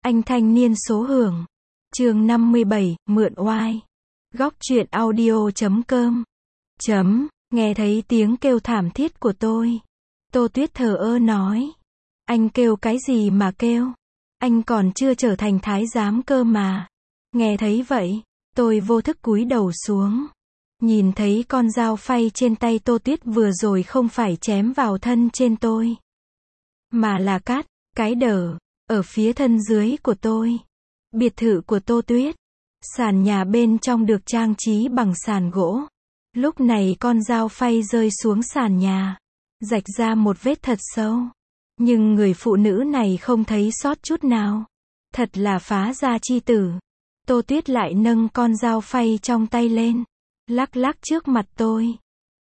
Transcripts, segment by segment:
Anh thanh niên số hưởng. Chương 57, mượn oai. Góc truyện audio.com. Nghe thấy tiếng kêu thảm thiết của tôi. Tô Tuyết thờ ơ nói. Anh kêu cái gì mà kêu? Anh còn chưa trở thành thái giám cơ mà. Nghe thấy vậy, tôi vô thức cúi đầu xuống. Nhìn thấy con dao phay trên tay Tô Tuyết vừa rồi không phải chém vào thân trên tôi, mà là cắt cái đờ ở phía thân dưới của tôi. Biệt thự của Tô Tuyết, sàn nhà bên trong được trang trí bằng sàn gỗ. Lúc này con dao phay rơi xuống sàn nhà, rạch ra một vết thật sâu. Nhưng người phụ nữ này không thấy sót chút nào. Thật là phá gia chi tử. Tô Tuyết lại nâng con dao phay trong tay lên, lắc lắc trước mặt tôi.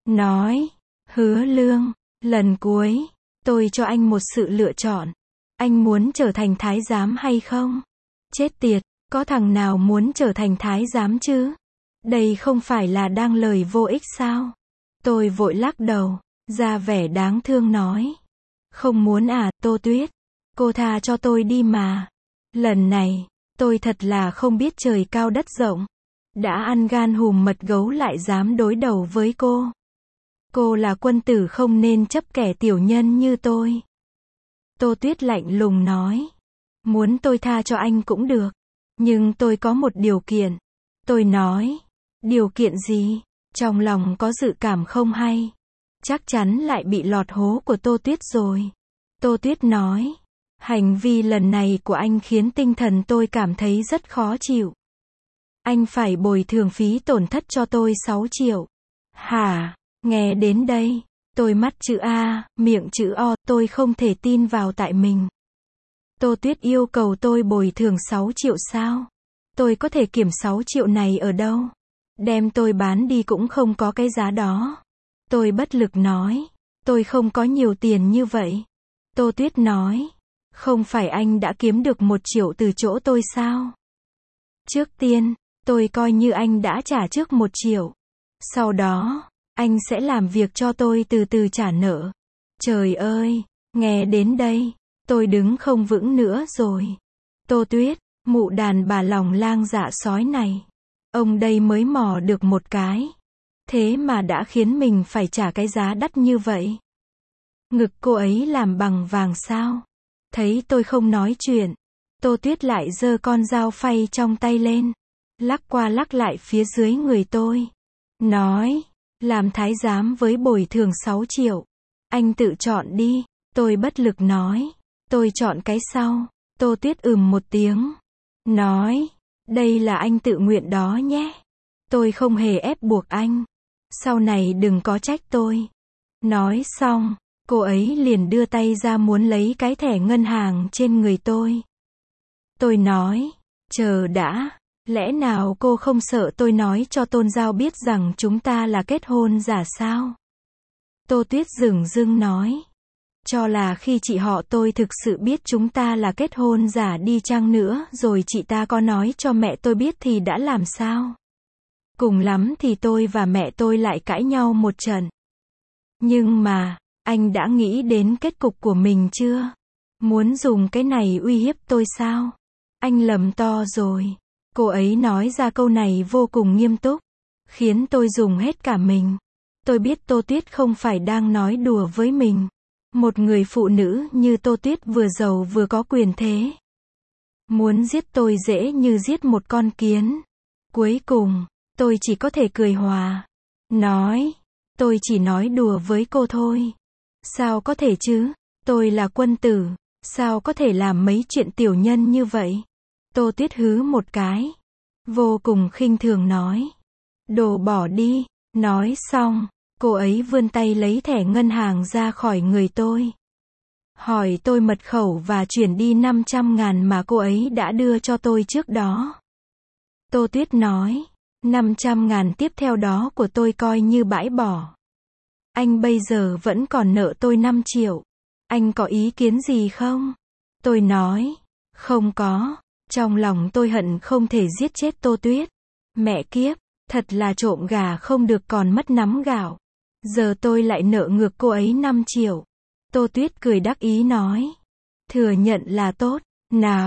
Nói, Hứa Lương, lần cuối, tôi cho anh một sự lựa chọn. Anh muốn trở thành thái giám hay không? Chết tiệt, có thằng nào muốn trở thành thái giám chứ? Đây không phải là đang lời vô ích sao? Tôi vội lắc đầu, ra vẻ đáng thương nói. Không muốn à, Tô Tuyết. Cô tha cho tôi đi mà. Lần này, tôi thật là không biết trời cao đất rộng. Đã ăn gan hùm mật gấu lại dám đối đầu với cô. Cô là quân tử không nên chấp kẻ tiểu nhân như tôi. Tô Tuyết lạnh lùng nói. Muốn tôi tha cho anh cũng được. Nhưng tôi có một điều kiện. Tôi nói. Điều kiện gì? Trong lòng có dự cảm không hay. Chắc chắn lại bị lọt hố của Tô Tuyết rồi. Tô Tuyết nói. Hành vi lần này của anh khiến tinh thần tôi cảm thấy rất khó chịu. Anh phải bồi thường phí tổn thất cho tôi 6 triệu. Hả? Nghe đến đây, tôi mắt chữ A, miệng chữ O, tôi không thể tin vào tại mình. Tô Tuyết yêu cầu tôi bồi thường 6 triệu sao? Tôi có thể kiểm 6 triệu này ở đâu? Đem tôi bán đi cũng không có cái giá đó. Tôi bất lực nói. Tôi không có nhiều tiền như vậy. Tô Tuyết nói. Không phải anh đã kiếm được 1 triệu từ chỗ tôi sao? Trước tiên, tôi coi như anh đã trả trước 1 triệu. Sau đó, anh sẽ làm việc cho tôi từ từ trả nợ. Trời ơi, nghe đến đây, tôi đứng không vững nữa rồi. Tô Tuyết, mụ đàn bà lòng lang dạ sói này. Ông đây mới mò được một cái. Thế mà đã khiến mình phải trả cái giá đắt như vậy. Ngực cô ấy làm bằng vàng sao? Thấy tôi không nói chuyện, Tô Tuyết lại giơ con dao phay trong tay lên, lắc qua lắc lại phía dưới người tôi. Nói, làm thái giám với bồi thường 6 triệu. Anh tự chọn đi. Tôi bất lực nói. Tôi chọn cái sau. Tô Tuyết một tiếng. Nói, đây là anh tự nguyện đó nhé. Tôi không hề ép buộc anh. Sau này đừng có trách tôi. Nói xong, cô ấy liền đưa tay ra muốn lấy cái thẻ ngân hàng trên người tôi. Tôi nói, chờ đã. Lẽ nào cô không sợ tôi nói cho Tôn Giao biết rằng chúng ta là kết hôn giả sao? Tô Tuyết dửng dưng nói. Cho là khi chị họ tôi thực sự biết chúng ta là kết hôn giả đi chăng nữa rồi chị ta có nói cho mẹ tôi biết thì đã làm sao? Cùng lắm thì tôi và mẹ tôi lại cãi nhau một trận. Nhưng mà, anh đã nghĩ đến kết cục của mình chưa? Muốn dùng cái này uy hiếp tôi sao? Anh lầm to rồi. Cô ấy nói ra câu này vô cùng nghiêm túc, khiến tôi dùng hết cả mình. Tôi biết Tô Tuyết không phải đang nói đùa với mình. Một người phụ nữ như Tô Tuyết vừa giàu vừa có quyền thế. Muốn giết tôi dễ như giết một con kiến. Cuối cùng, tôi chỉ có thể cười hòa. Nói, tôi chỉ nói đùa với cô thôi. Sao có thể chứ? Tôi là quân tử. Sao có thể làm mấy chuyện tiểu nhân như vậy? Tô Tuyết hứ một cái. Vô cùng khinh thường nói. Đồ bỏ đi. Nói xong, cô ấy vươn tay lấy thẻ ngân hàng ra khỏi người tôi. Hỏi tôi mật khẩu và chuyển đi 500.000 mà cô ấy đã đưa cho tôi trước đó. Tô Tuyết nói. 500.000 tiếp theo đó của tôi coi như bãi bỏ. Anh bây giờ vẫn còn nợ tôi 5 triệu. Anh có ý kiến gì không? Tôi nói. Không có. Trong lòng tôi hận không thể giết chết Tô Tuyết. Mẹ kiếp, thật là trộm gà không được còn mất nắm gạo. Giờ tôi lại nợ ngược cô ấy 5 triệu. Tô Tuyết cười đắc ý nói. Thừa nhận là tốt. Nào,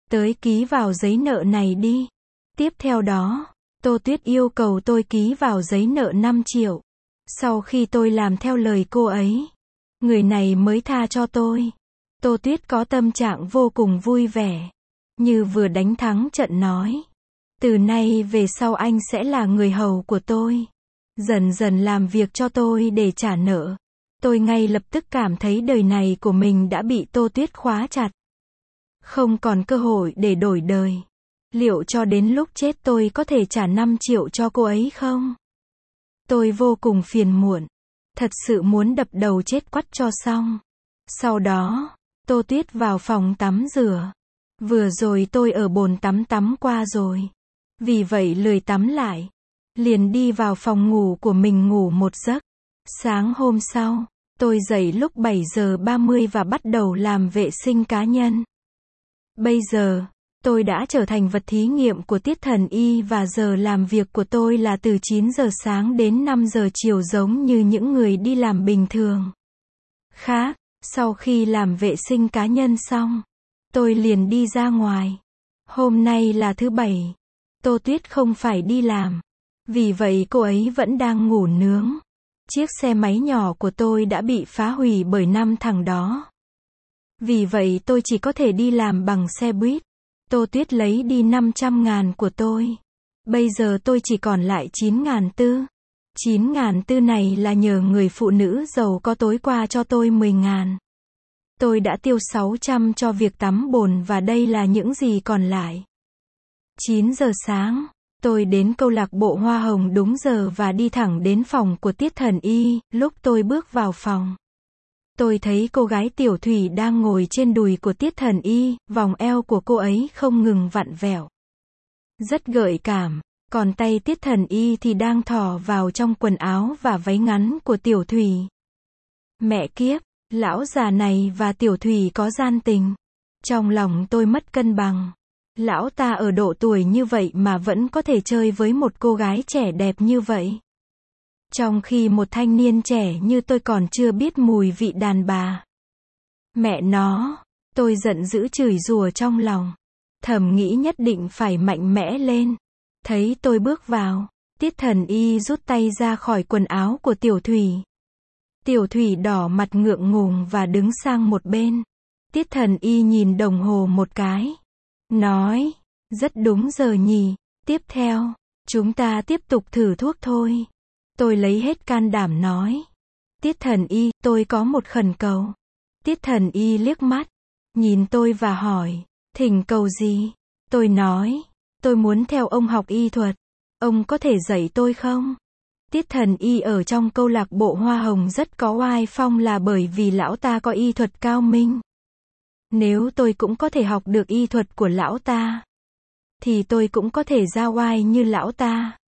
tới ký vào giấy nợ này đi. Tiếp theo đó, Tô Tuyết yêu cầu tôi ký vào giấy nợ 5 triệu. Sau khi tôi làm theo lời cô ấy, người này mới tha cho tôi. Tô Tuyết có tâm trạng vô cùng vui vẻ, như vừa đánh thắng trận nói. Từ nay về sau anh sẽ là người hầu của tôi. Dần dần làm việc cho tôi để trả nợ. Tôi ngay lập tức cảm thấy đời này của mình đã bị Tô Tuyết khóa chặt. Không còn cơ hội để đổi đời. Liệu cho đến lúc chết tôi có thể trả 5 triệu cho cô ấy không? Tôi vô cùng phiền muộn. Thật sự muốn đập đầu chết quắt cho xong. Sau đó, Tô Tuyết vào phòng tắm rửa. Vừa rồi tôi ở bồn tắm qua rồi. Vì vậy lười tắm lại. Liền đi vào phòng ngủ của mình ngủ một giấc. Sáng hôm sau, tôi dậy lúc 7 giờ 30 và bắt đầu làm vệ sinh cá nhân. Bây giờ, tôi đã trở thành vật thí nghiệm của Tiết Thần Y và giờ làm việc của tôi là từ 9 giờ sáng đến 5 giờ chiều giống như những người đi làm bình thường. Khác, sau khi làm vệ sinh cá nhân xong, tôi liền đi ra ngoài. Hôm nay là thứ Bảy. Tô Tuyết không phải đi làm. Vì vậy cô ấy vẫn đang ngủ nướng. Chiếc xe máy nhỏ của tôi đã bị phá hủy bởi 5 thằng đó. Vì vậy tôi chỉ có thể đi làm bằng xe buýt. Tô Tuyết lấy đi 500.000 của tôi. Bây giờ tôi chỉ còn lại 9.400. 9.400 này là nhờ người phụ nữ giàu có tối qua cho tôi 10.000. Tôi đã tiêu 600 cho việc tắm bồn và đây là những gì còn lại. 9 giờ sáng, tôi đến câu lạc bộ Hoa Hồng đúng giờ và đi thẳng đến phòng của Tiết Thần Y. Lúc tôi bước vào phòng, tôi thấy cô gái Tiểu Thủy đang ngồi trên đùi của Tiết Thần Y, vòng eo của cô ấy không ngừng vặn vẹo. Rất gợi cảm, còn tay Tiết Thần Y thì đang thò vào trong quần áo và váy ngắn của Tiểu Thủy. Mẹ kiếp, lão già này và Tiểu Thủy có gian tình. Trong lòng tôi mất cân bằng. Lão ta ở độ tuổi như vậy mà vẫn có thể chơi với một cô gái trẻ đẹp như vậy. Trong khi một thanh niên trẻ như tôi còn chưa biết mùi vị đàn bà. Mẹ nó, tôi giận dữ chửi rủa trong lòng. Thầm nghĩ nhất định phải mạnh mẽ lên. Thấy tôi bước vào, Tiết Thần Y rút tay ra khỏi quần áo của Tiểu Thủy. Tiểu Thủy đỏ mặt ngượng ngùng và đứng sang một bên. Tiết Thần Y nhìn đồng hồ một cái. Nói, rất đúng giờ nhỉ, tiếp theo, chúng ta tiếp tục thử thuốc thôi. Tôi lấy hết can đảm nói. Tiết Thần Y, tôi có một khẩn cầu. Tiết Thần Y liếc mắt, nhìn tôi và hỏi, thỉnh cầu gì? Tôi nói, tôi muốn theo ông học y thuật. Ông có thể dạy tôi không? Tiết Thần Y ở trong câu lạc bộ Hoa Hồng rất có oai phong là bởi vì lão ta có y thuật cao minh. Nếu tôi cũng có thể học được y thuật của lão ta, thì tôi cũng có thể ra oai như lão ta.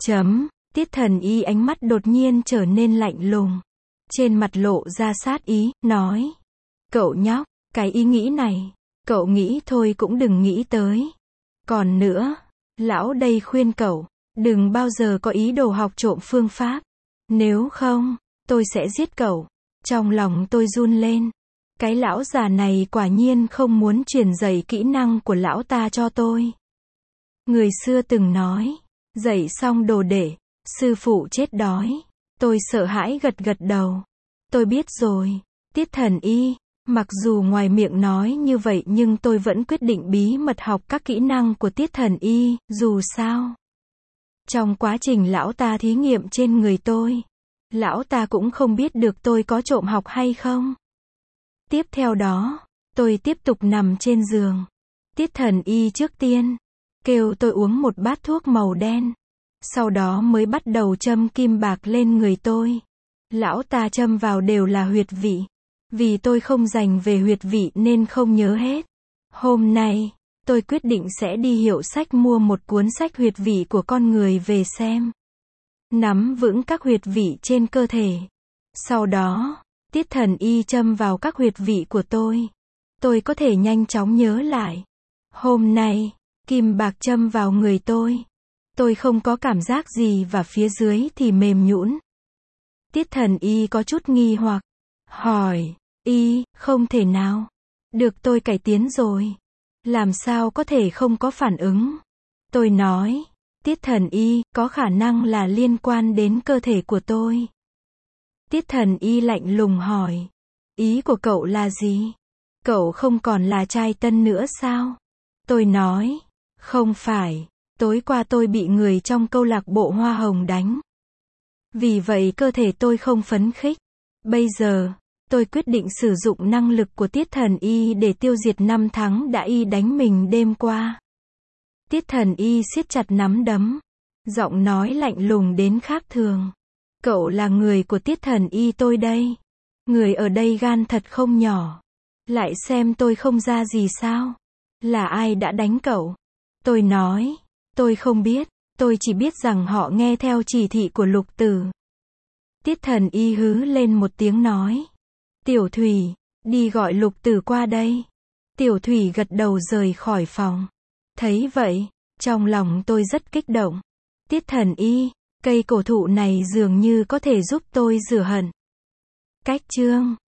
Tiết Thần Y ánh mắt đột nhiên trở nên lạnh lùng. Trên mặt lộ ra sát ý, nói. Cậu nhóc, cái ý nghĩ này, cậu nghĩ thôi cũng đừng nghĩ tới. Còn nữa, lão đây khuyên cậu, đừng bao giờ có ý đồ học trộm phương pháp. Nếu không, tôi sẽ giết cậu. Trong lòng tôi run lên. Cái lão già này quả nhiên không muốn truyền dạy kỹ năng của lão ta cho tôi. Người xưa từng nói, dạy xong đồ đệ, sư phụ chết đói. Tôi sợ hãi gật gật đầu. Tôi biết rồi, Tiết Thần Y. Mặc dù ngoài miệng nói như vậy nhưng tôi vẫn quyết định bí mật học các kỹ năng của Tiết Thần Y, dù sao. Trong quá trình lão ta thí nghiệm trên người tôi, lão ta cũng không biết được tôi có trộm học hay không. Tiếp theo đó, tôi tiếp tục nằm trên giường. Tiết Thần Y trước tiên kêu tôi uống một bát thuốc màu đen. Sau đó mới bắt đầu châm kim bạc lên người tôi. Lão ta châm vào đều là huyệt vị. Vì tôi không rành về huyệt vị nên không nhớ hết. Hôm nay, tôi quyết định sẽ đi hiệu sách mua một cuốn sách huyệt vị của con người về xem. Nắm vững các huyệt vị trên cơ thể. Sau đó, Tiết Thần Y châm vào các huyệt vị của tôi. Tôi có thể nhanh chóng nhớ lại. Hôm nay, kim bạc châm vào người tôi. Tôi không có cảm giác gì và phía dưới thì mềm nhũn. Tiết Thần Y có chút nghi hoặc. Hỏi, Y, không thể nào. Được tôi cải tiến rồi. Làm sao có thể không có phản ứng? Tôi nói, Tiết Thần Y, có khả năng là liên quan đến cơ thể của tôi. Tiết Thần Y lạnh lùng hỏi, ý của cậu là gì? Cậu không còn là trai tân nữa sao? Tôi nói, không phải, tối qua tôi bị người trong câu lạc bộ Hoa Hồng đánh. Vì vậy cơ thể tôi không phấn khích. Bây giờ, tôi quyết định sử dụng năng lực của Tiết Thần Y để tiêu diệt 5 tháng đã y đánh mình đêm qua. Tiết Thần Y siết chặt nắm đấm, giọng nói lạnh lùng đến khác thường. Cậu là người của Tiết Thần Y tôi đây. Người ở đây gan thật không nhỏ. Lại xem tôi không ra gì sao? Là ai đã đánh cậu? Tôi nói, tôi không biết, tôi chỉ biết rằng họ nghe theo chỉ thị của Lục Tử. Tiết Thần Y hứ lên một tiếng nói, Tiểu Thủy, đi gọi Lục Tử qua đây. Tiểu Thủy gật đầu rời khỏi phòng. Thấy vậy, trong lòng tôi rất kích động. Tiết Thần Y, cây cổ thụ này dường như có thể giúp tôi rửa hận. Cách chương